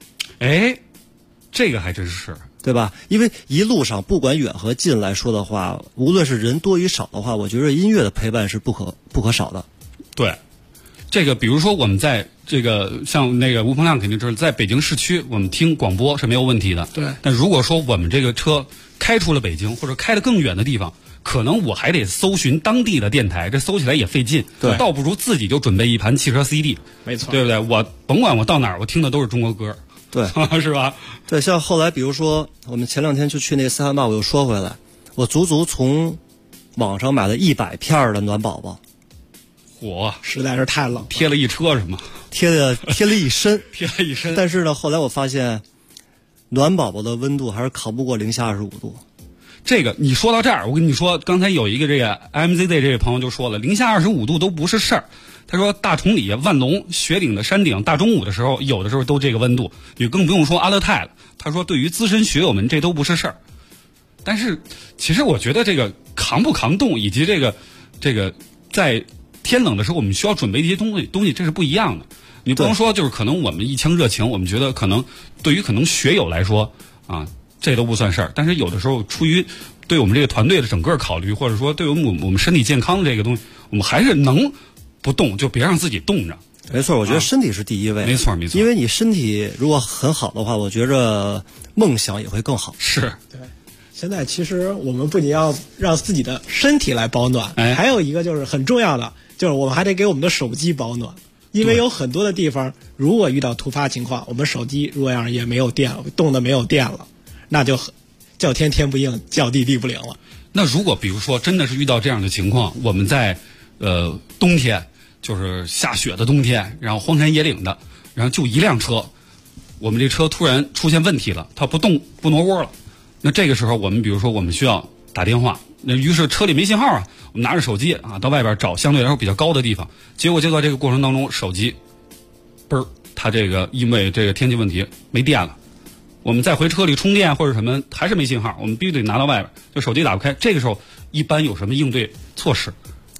这个还真是， 对吧？因为一路上不管远和近来说的话，无论是人多与少的话，我觉得音乐的陪伴是不可少的。 对，这个比如说我们在这个像那个吴鹏亮肯定知道，在北京市区我们听广播是没有问题的。 对。 但如果说我们这个车开出了北京，或者开得更远的地方，可能我还得搜寻当地的电台，这搜起来也费劲。 对。 倒不如自己就准备一盘汽车 CD。 没错。 对不对？我甭管我到哪儿，我听的都是中国歌。 对。 是吧？ 对，像后来比如说我们前2天就去那个塞罕坝，我又说回来，我足足从网上买了100片的暖宝宝。 实在是太冷， 贴了一车是吗？ 贴了一身， 贴了一身。 但是呢，后来我发现，暖宝宝的温度还是扛不过零下25度。 这个你说到这儿，我跟你说，刚才有一个这个 MZZ 这位朋友就说了，零下25度都不是事儿。他说大崇礼、万隆、雪顶的山顶，大中午的时候，有的时候都这个温度，你更不用说阿勒泰了。他说对于资深学友们，这都不是事儿。但是其实我觉得这个扛不扛冻，以及这个在天冷的时候，我们需要准备一些东西，这是不一样的。你不能说就是可能我们一腔热情，我们觉得可能对于可能学友来说啊，这都不算事儿。但是有的时候出于对我们这个团队的整个考虑，或者说对我们身体健康的这个东西，我们还是能不动就别让自己冻着。 没错，我觉得身体是第一位。 没错。 因为你身体如果很好的话，我觉着梦想也会更好。 是。 对。现在其实我们不仅要让自己的身体来保暖，还有一个就是很重要的，就是我们还得给我们的手机保暖。因为有很多的地方，如果遇到突发情况，我们手机如果要是也没有电了，冻得没有电了，那就叫天天不应，叫地地不灵了。 那如果比如说真的是遇到这样的情况，我们在冬天，就是下雪的冬天，然后荒山野岭的，然后就一辆车，我们这车突然出现问题了，它不动不挪窝了，那这个时候我们比如说我们需要打电话，那于是车里没信号啊，我们拿着手机啊到外边找相对来说比较高的地方，结果就在这个过程当中，手机它这个因为这个天气问题没电了，我们再回车里充电或者什么还是没信号，我们必须得拿到外边，就手机打不开。这个时候一般有什么应对措施？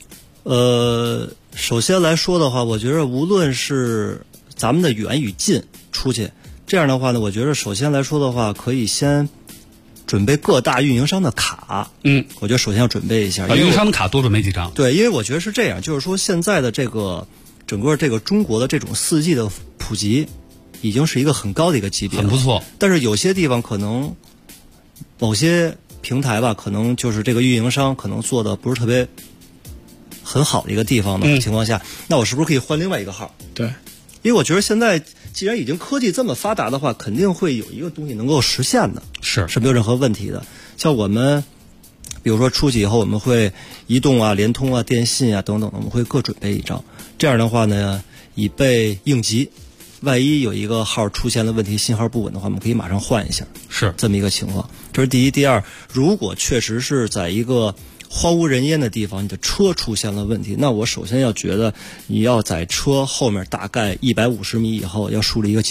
首先来说的话，我觉得无论是咱们的远与近出去，这样的话呢，我觉得首先来说的话，可以先准备各大运营商的卡。我觉得首先要准备一下。 运营商的卡多准备几张。 对，因为我觉得是这样，就是说现在的这个整个这个中国的这种4G 的普及，已经是一个很高的一个级别了， 很不错。 但是有些地方可能某些平台吧，可能就是这个运营商可能做的不是特别很好的一个地方的情况下，那我是不是可以换另外一个号？ 对， 因为我觉得现在既然已经科技这么发达的话，肯定会有一个东西能够实现的，是没有任何问题的。像我们比如说出去以后，我们会移动啊、联通啊、电信啊等等，我们会各准备一张。这样的话呢，以备应急。万一有一个号出现了问题，信号不稳的话，我们可以马上换一下。是这么一个情况。这是第一。第二，如果确实是在一个荒无人烟的地方，你的车出现了问题，那我首先要觉得你要在车后面大概150米以后要树立一个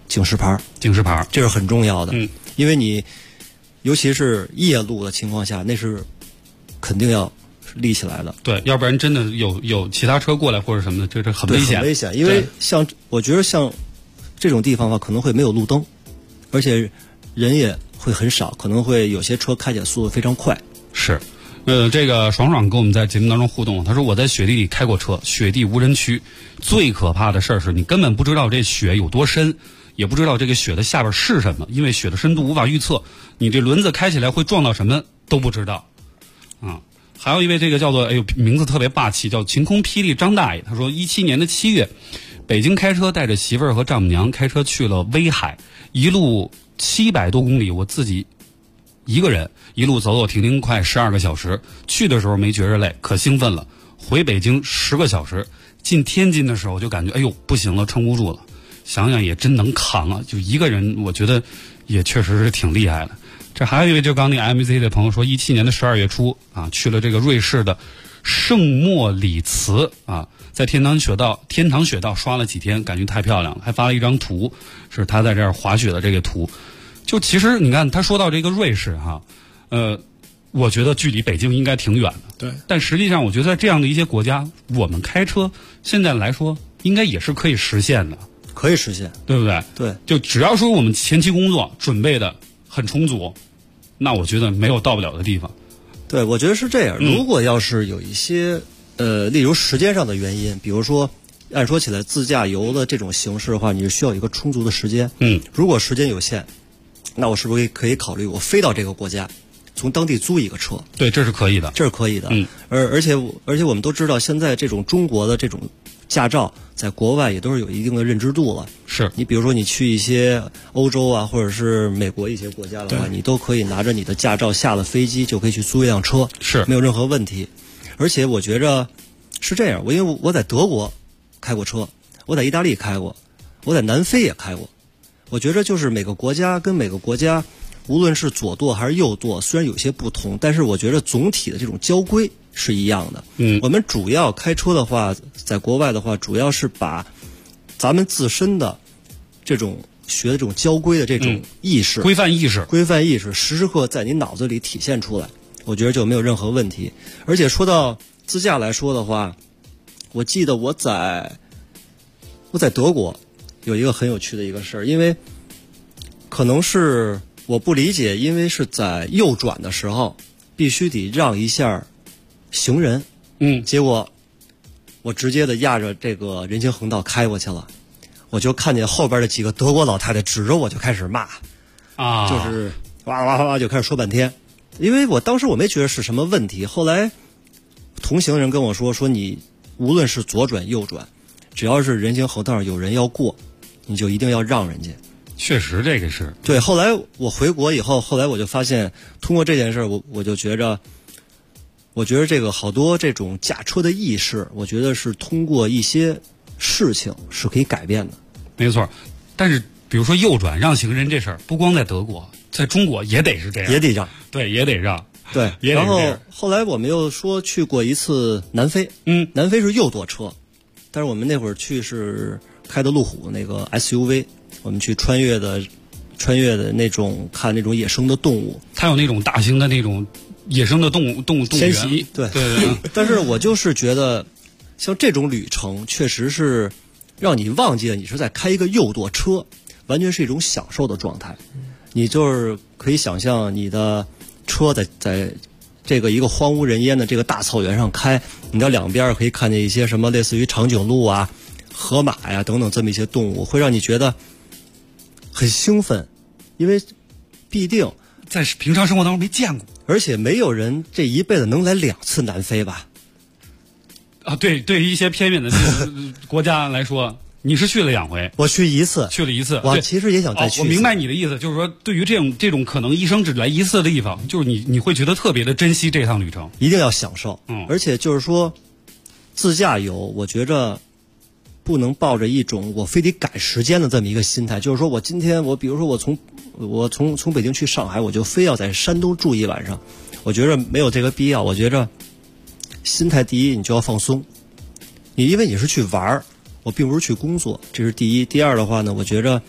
警示牌，这是很重要的。因为你尤其是夜路的情况下，那是肯定要立起来的。 对，要不然真的有其他车过来或者什么的，这是很危险。 很危险，因为我觉得像这种地方的话，可能会没有路灯，而且人也会很少，可能会有些车开起来速度非常快。 是。这个爽爽跟我们在节目当中互动，他说我在雪地里开过车，雪地无人区，最可怕的事儿是你根本不知道这雪有多深，也不知道这个雪的下边是什么，因为雪的深度无法预测，你这轮子开起来会撞到什么都不知道。还有一位这个叫做名字特别霸气，叫晴空霹雳张大爷，他说17年的7月，北京开车带着媳妇儿和丈母娘开车去了威海，一路700多公里，我自己一个人一路走停停快12个小时，去的时候没觉着累，可兴奋了。回北京10个小时，进天津的时候就感觉不行了，撑不住了。想想也真能扛啊，就一个人我觉得也确实是挺厉害的。这还有一位就刚那个 MZ 的朋友说，17年的12月初去了这个瑞士的圣莫里茨在天堂雪道刷了几天，感觉太漂亮了，还发了一张图，是他在这儿滑雪的这个图。就其实你看他说到这个瑞士我觉得距离北京应该挺远的， 对。 但实际上我觉得在这样的一些国家，我们开车现在来说应该也是可以实现的， 可以实现， 对不对？ 对， 就只要说我们前期工作准备的很充足，那我觉得没有到不了的地方。 对，我觉得是这样。如果要是有一些例如时间上的原因，比如说按说起来自驾游的这种形式的话，你是需要一个充足的时间。如果时间有限，那我是不是可以考虑我飞到这个国家，从当地租一个车？ 对，这是可以的， 这是可以的。而且我们都知道，现在这种中国的这种驾照在国外也都是有一定的认知度了。 是你比如说你去一些欧洲或者是美国一些国家的话，你都可以拿着你的驾照下了飞机就可以去租一辆车， 是没有任何问题。而且我觉着是这样，因为我在德国开过车，我在意大利开过，我在南非也开过。我觉着就是每个国家跟每个国家，无论是左舵还是右舵，虽然有些不同，但是我觉得总体的这种交规是一样的。我们主要开车的话，在国外的话，主要是把咱们自身的这种学的这种交规的这种意识、 规范意识，时时刻在你脑子里体现出来，我觉得就没有任何问题。而且说到自驾来说的话，我记得我在德国有一个很有趣的一个事儿，因为可能是我不理解，因为是在右转的时候必须得让一下行人，结果我直接的压着这个人行横道开过去了，我就看见后边的几个德国老太太指着我就开始骂，就是哇哇哇就开始说半天，因为我当时我没觉得是什么问题，后来同行人跟我说你无论是左转右转，只要是人行横道上有人要过，你就一定要让人家。 确实这个是对。后来我回国以后，后来我就发现，通过这件事我就觉着这个好多这种驾车的意识，我觉得是通过一些事情是可以改变的。 没错，但是比如说右转让行人这事儿，不光在德国，在中国也得是这样， 也得让， 对，也得让， 对。然后后来我们又说去过一次南非，南非是右舵车，但是我们那会儿去是开的路虎那个 SUV， 我们去穿越的那种看那种野生的动物， 它有那种大型的那种野生的动物迁徙，对。但是我就是觉得，像这种旅程确实是让你忘记了你是在开一个右舵车，完全是一种享受的状态。你就是可以想象你的车在这个一个荒无人烟的这个大草原上开，你的两边可以看见一些什么类似于长颈鹿河马等等这么一些动物，会让你觉得很兴奋，因为必定在平常生活当中没见过， 而且没有人这一辈子能来2次南非吧？ 对，对于一些偏远的国家来说，你是去了2回， 我去一次，我其实也想再去一次。 我明白你的意思，就是说，对于这种可能一生只来一次的地方，就是你会觉得特别的珍惜这趟旅程， 一定要享受。而且就是说，自驾游，我觉着不能抱着一种我非得赶时间的这么一个心态，就是说我今天比如说我从北京去上海，我就非要在山东住一晚上，我觉着没有这个必要。我觉着心态第一，你就要放松，因为你是去玩，我并不是去工作，这是第一。第二的话呢，我觉着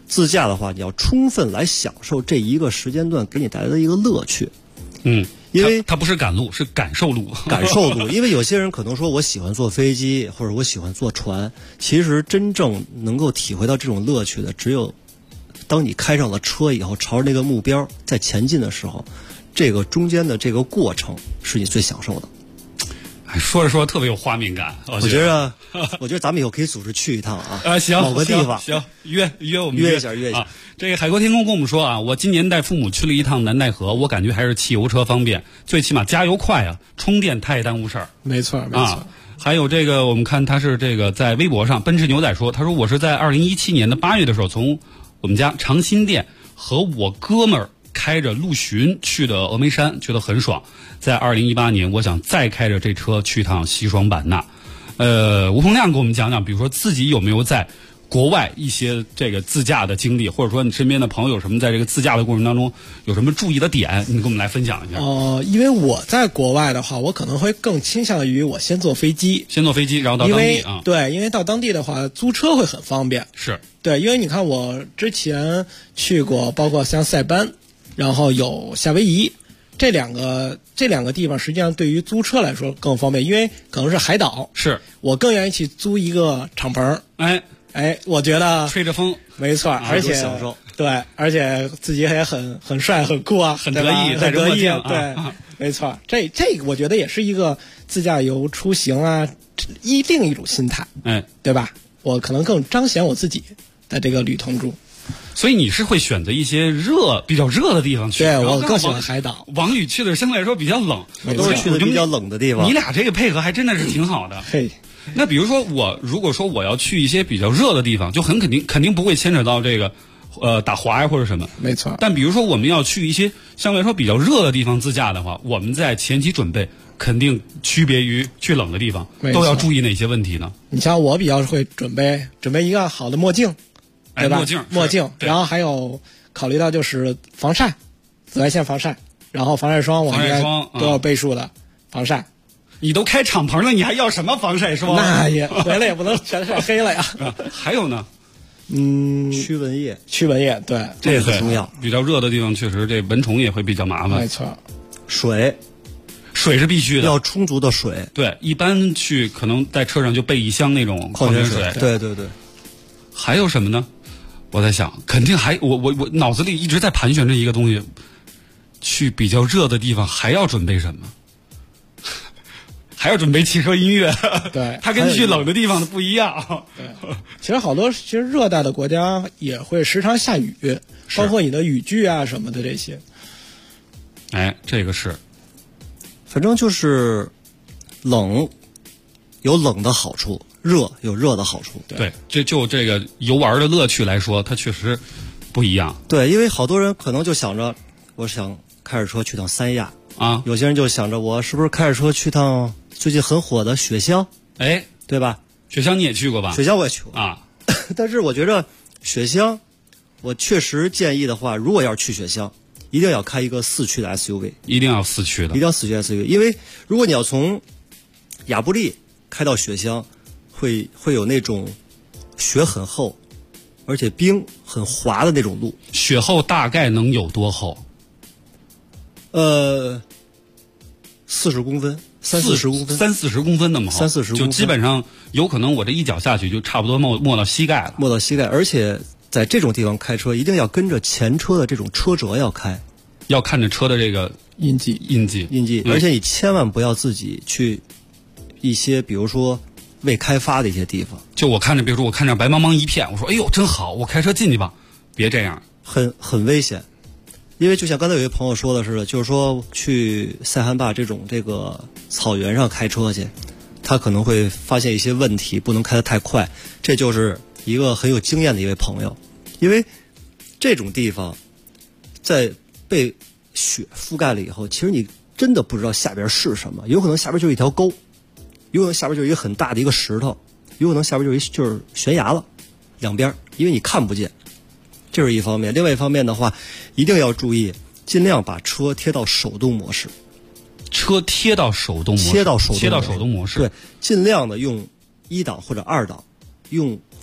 自驾的话，你要充分来享受这一个时间段给你带来的一个乐趣。因为它不是赶路，是感受路。 感受路，因为有些人可能说我喜欢坐飞机，或者我喜欢坐船，其实真正能够体会到这种乐趣的，只有当你开上了车以后，朝着那个目标在前进的时候，这个中间的这个过程是你最享受的。 说着说着特别有画面感，我觉得咱们以后可以组织去一趟啊。 行， 某个地方行，约我们约一下啊。 这个海阔天空跟我们说啊，我今年带父母去了一趟南戴河，我感觉还是汽油车方便，最起码加油快啊，充电太耽误事儿。 没错。 还有这个，我们看他是这个在微博上，奔驰牛仔说，他说我是在2017年的8月的时候，从我们家长辛店和我哥们儿开着陆巡去的峨眉山，觉得很爽。在2018年，我想再开着这车去趟西双版纳。吴洪亮给我们讲讲，比如说自己有没有在国外一些这个自驾的经历，或者说你身边的朋友什么在这个自驾的过程当中有什么注意的点，你跟我们来分享一下。 因为我在国外的话，我可能会更倾向于我先坐飞机，然后到当地啊。 对，因为到当地的话，租车会很方便。 是对，因为你看我之前去过，包括像塞班，然后有夏威夷。这两个地方实际上对于租车来说更方便，因为可能是海岛， 是我更愿意去租一个敞篷。我觉得吹着风， 没错，而且享受。 对，而且自己也很帅很酷啊， 很得意， 很得意。 对， 没错，这个我觉得也是一个自驾游出行啊另一种心态，对吧？我可能更彰显我自己在这个旅途中。 所以你是会选择一些比较热的地方去？ 对，我更喜欢海岛。 王宇去的相对来说比较冷， 都是去的比较冷的地方。 你俩这个配合还真的是挺好的。那比如说如果说我要去一些比较热的地方，就肯定不会牵扯到这个打滑呀或者什么。 没错。 但比如说我们要去一些相对来说比较热的地方自驾的话，我们在前期准备肯定区别于去冷的地方，都要注意哪些问题呢？ 你像我比较会准备一个好的墨镜。对吧？墨镜，然后还有考虑到就是防晒，紫外线防晒，然后防晒霜我应该都要倍数的防晒。 你都开敞篷了，你还要什么防晒霜？ 那也回来也不能全晒黑了呀。 还有呢， 驱蚊液， 对， 这个很重要。 比较热的地方，确实这蚊虫也会比较麻烦。 没错， 水是必须的， 要充足的水。 对，一般去可能在车上就备一箱那种矿泉水。 对。 还有什么呢？我在想，肯定还我脑子里一直在盘旋着一个东西，去比较热的地方还要准备什么？还要准备汽车音乐。 对， 它跟去冷的地方的不一样。 对，其实热带的国家也会时常下雨，包括你的雨具啊什么的这些。 这个是， 反正就是冷有冷的好处。热有热的好处， 对，就这个游玩的乐趣来说，它确实不一样。 对，因为好多人可能就想着，我想开着车去趟三亚啊， 有些人就想着我是不是开着车去趟最近很火的雪乡，对吧？ 雪乡你也去过吧？ 雪乡我也去过啊， 但是我觉着雪乡，我确实建议的话，如果要是去雪乡，一定要开一个4驱的 SUV， 一定要4驱的， 因为如果你要从亚布力开到雪乡。会有那种雪很厚，而且冰很滑的那种路。 雪厚大概能有多厚 ？40公分，30-40公分 ，30-40公分那么厚 ，30-40公分， 就基本上有可能我这一脚下去就差不多没到膝盖了。 没到膝盖，而且在这种地方开车一定要跟着前车的这种车辙要开， 要看着车的这个印记， 而且你千万不要自己去一些比如说未开发的一些地方， 就我看着，比如说我看着白茫茫一片，我说哎呦真好，我开车进去吧，别这样， 很危险。因为就像刚才有一位朋友说的似的，就是说去塞罕坝这个草原上开车去，他可能会发现一些问题，不能开得太快。这就是一个很有经验的一位朋友，因为这种地方在被雪覆盖了以后，其实你真的不知道下边是什么，有可能下边就是一条沟，有可能下边就是一个很大的一个石头，有可能下边就是悬崖了，两边因为你看不见。这是一方面，另外一方面的话，一定要注意，尽量把车贴到手动模式。 车贴到手动模式， 切到手动模式， 对， 尽量的用1档或者2档，用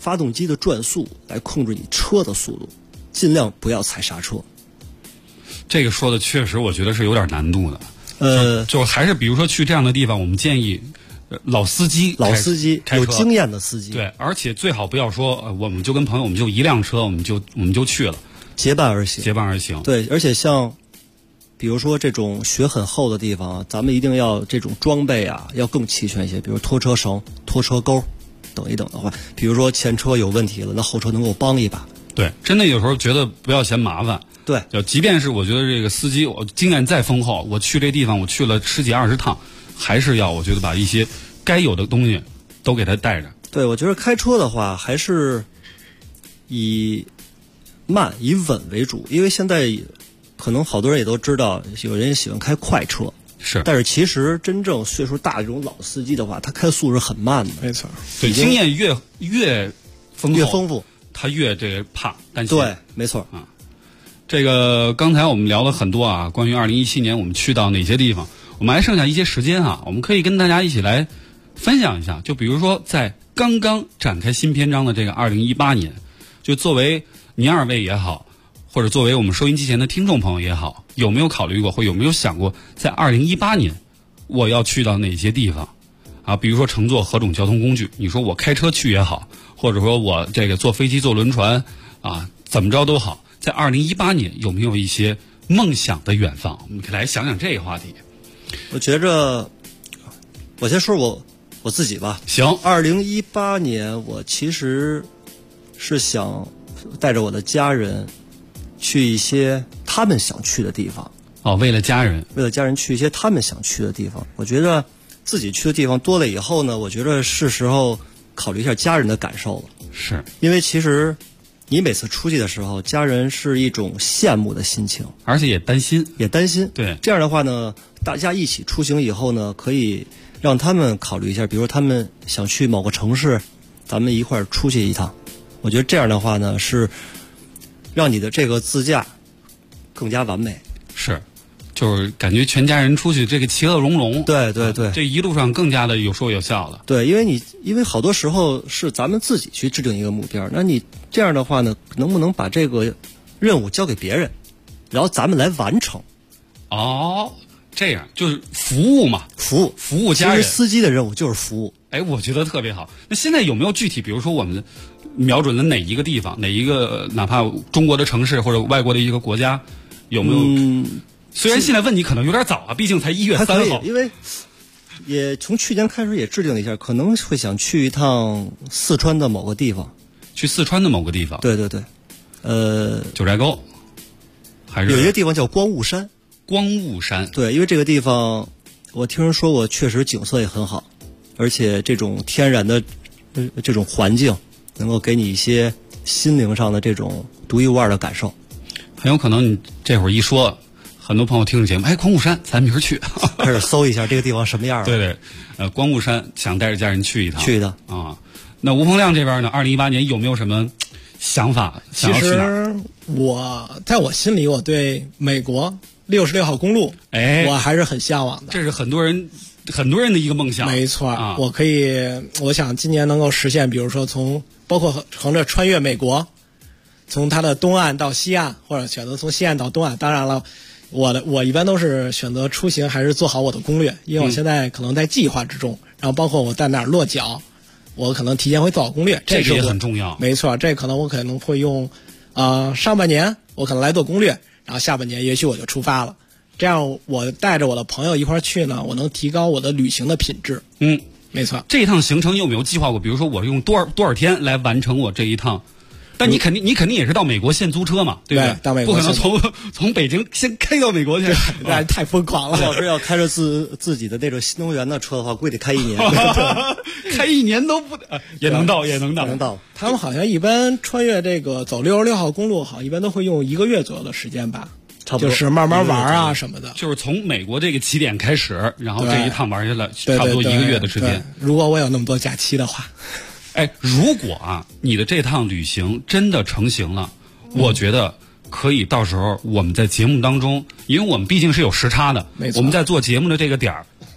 发动机的转速来控制你车的速度，尽量不要踩刹车。 这个说的确实我觉得是有点难度的。就还是比如说去这样的地方，我们建议老司机有经验的司机， 对，而且最好不要说我们就跟朋友我们就一辆车我们就去了， 结伴而行。对，而且像比如说这种雪很厚的地方，咱们一定要这种装备啊要更齐全一些，比如拖车绳、拖车钩等一等的话，比如说前车有问题了，那后车能够帮一把。 对，真的有时候觉得不要嫌麻烦。 对， 就即便是我觉得这个司机我经验再丰厚，我去这地方我去了10几20趟，还是要我觉得把一些该有的东西都给他带着。 对，我觉得开车的话还是以慢以稳为主，因为现在可能好多人也都知道，有人喜欢开快车， 是， 但是其实真正岁数大的这种老司机的话，他开速是很慢的。 没错， 对，经验越丰富，他越这个怕担心。 对，没错啊。这个刚才我们聊了很多啊，关于2017年我们去到哪些地方，我们还剩下一些时间啊，我们可以跟大家一起来分享一下。就比如说在刚刚展开新篇章的这个2018年，就作为您二位也好，或者作为我们收音机前的听众朋友也好，有没有考虑过或有没有想过，在2018年我要去到哪些地方啊？比如说乘坐何种交通工具，你说我开车去也好，或者说我这个坐飞机坐轮船啊，怎么着都好，在2018年有没有一些梦想的远方？我们来想想这个话题。 我觉着我先说我自己吧。 行 ，2018年我其实是想带着我的家人去一些他们想去的地方。 哦，为了家人去一些他们想去的地方。我觉得自己去的地方多了以后呢，我觉得是时候考虑一下家人的感受了。 是， 因为其实你每次出去的时候，家人是一种羡慕的心情， 而且也担心。 对，这样的话呢，大家一起出行以后呢，可以让他们考虑一下，比如说他们想去某个城市，咱们一块儿出去一趟。我觉得这样的话呢，是让你的这个自驾更加完美。 是，就是感觉全家人出去这个其乐融融。 对， 这一路上更加的有说有笑了。 对，因为好多时候是咱们自己去制定一个目标，那你这样的话呢，能不能把这个任务交给别人，然后咱们来完成？ 哦，这样就是服务嘛，服务家人。 其实司机的任务就是服务。 哎，我觉得特别好。那现在有没有具体，比如说我们瞄准了哪一个地方，哪一个哪怕中国的城市或者外国的一个国家，有没有？虽然现在问你可能有点早啊，毕竟才1月3号。 因为也从去年开始也制定了一下，可能会想去一趟四川的某个地方。 去四川的某个地方？ 对， 九寨沟，还是有一个地方叫光雾山。 光雾山， 对，因为这个地方我听人说过，确实景色也很好，而且这种天然的这种环境能够给你一些心灵上的这种独一无二的感受。 很有可能你这会儿一说，很多朋友听着节目，哎，光雾山，咱明儿去， 开始搜一下这个地方什么样。 对，光雾山想带着家人去一趟。 去的啊。那吴鹏亮这边呢？2018年有没有什么想法？ 其实在我心里，我对美国66号公路，我还是很向往的。 这是很多人的一个梦想。 没错，我想今年能够实现，比如说包括横着穿越美国，从它的东岸到西岸，或者选择从西岸到东岸。当然了，我一般都是选择出行还是做好我的攻略，因为我现在可能在计划之中，然后包括我在哪儿落脚，我可能提前会做好攻略， 这个也很重要。 没错，这可能我可能会用上半年我可能来做攻略，然后下半年也许我就出发了。这样我带着我的朋友一块儿去呢，我能提高我的旅行的品质。没错。 这一趟行程有没有计划过？比如说我用多少天来完成我这一趟？但你肯定也是到美国现租车嘛，对不对？ 到美国不可能从北京先开到美国去， 那太疯狂了。 要是要开着自己的那种新能源的车的话，估计得开1年， 开1年都不也能到。 他们好像一般穿越这个走66号公路，好像一般都会用1个月左右的时间吧。 差不多就是慢慢玩啊什么的， 就是从美国这个起点开始，然后这一趟玩下来，差不多1个月的时间。 如果我有那么多假期的话， 如果你的这趟旅行真的成型了，我觉得可以到时候我们在节目当中，因为我们毕竟是有时差的， 没错， 我们在做节目的这个点儿，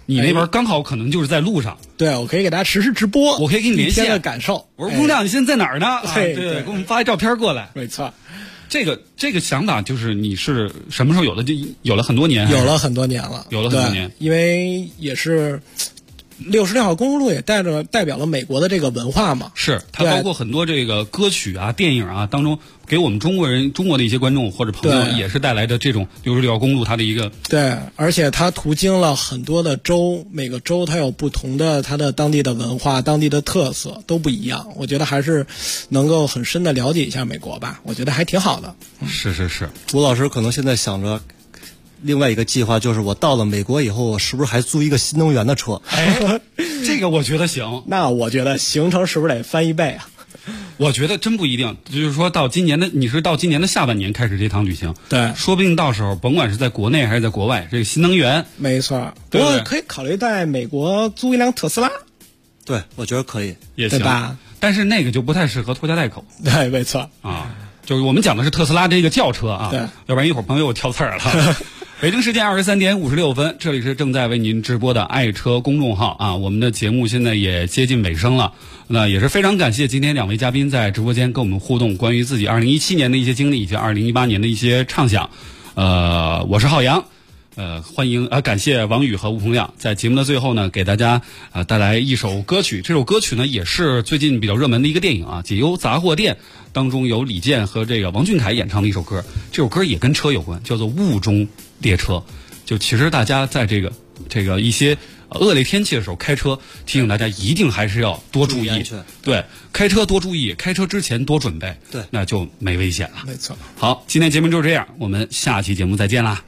你那边刚好可能就是在路上， 对，我可以给大家实时直播， 我可以给你连线的感受。 我说姑娘，你现在在哪儿呢？ 对， 给我们发一照片过来。 没错， 这个想法就是你是什么时候有的？就有了很多年， 有了很多年了， 有了很多年， 因为也是。66号公路也代表了美国的这个文化嘛， 是它包括很多这个歌曲啊、电影啊当中，给我们中国的一些观众或者朋友也是带来的这种66号公路它的一个对，而且它途经了很多的州，每个州它有不同的它的当地的文化、当地的特色都不一样。我觉得还是能够很深的了解一下美国吧，我觉得还挺好的。 是， 吴老师可能现在想着。另外一个计划就是我到了美国以后，我是不是还租一个新能源的车？ 这个我觉得行。 那我觉得行程是不是得翻1倍啊？ 我觉得真不一定，就是说你是到今年的下半年开始这趟旅行， 对， 说不定到时候甭管是在国内还是在国外，这个新能源， 没错，不过可以考虑在美国租一辆特斯拉。 对，我觉得可以， 也行， 对吧？ 但是那个就不太适合拖家带口。 对，没错啊，就是我们讲的是特斯拉这个轿车啊， 对， 要不然一会儿朋友又挑刺儿了。北京时间23点56分，这里是正在为您直播的爱车公众号啊，我们的节目现在也接近尾声了，那也是非常感谢今天2位嘉宾在直播间跟我们互动，关于自己2017年的一些经历以及2018年的一些畅想。我是浩洋，欢迎感谢王宇和吴鹏亮。在节目的最后呢，给大家带来一首歌曲，这首歌曲呢也是最近比较热门的一个电影啊，《解忧杂货店》当中有李健和这个王俊凯演唱的一首歌，这首歌也跟车有关，叫做《雾中列车》。就其实大家在这个一些恶劣天气的时候开车，提醒大家一定还是要多注意安全。 对，开车多注意，开车之前多准备， 对， 那就没危险了。 没错。 好，今天节目就是这样，我们下期节目再见啦。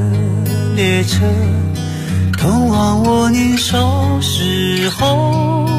通往我年少时候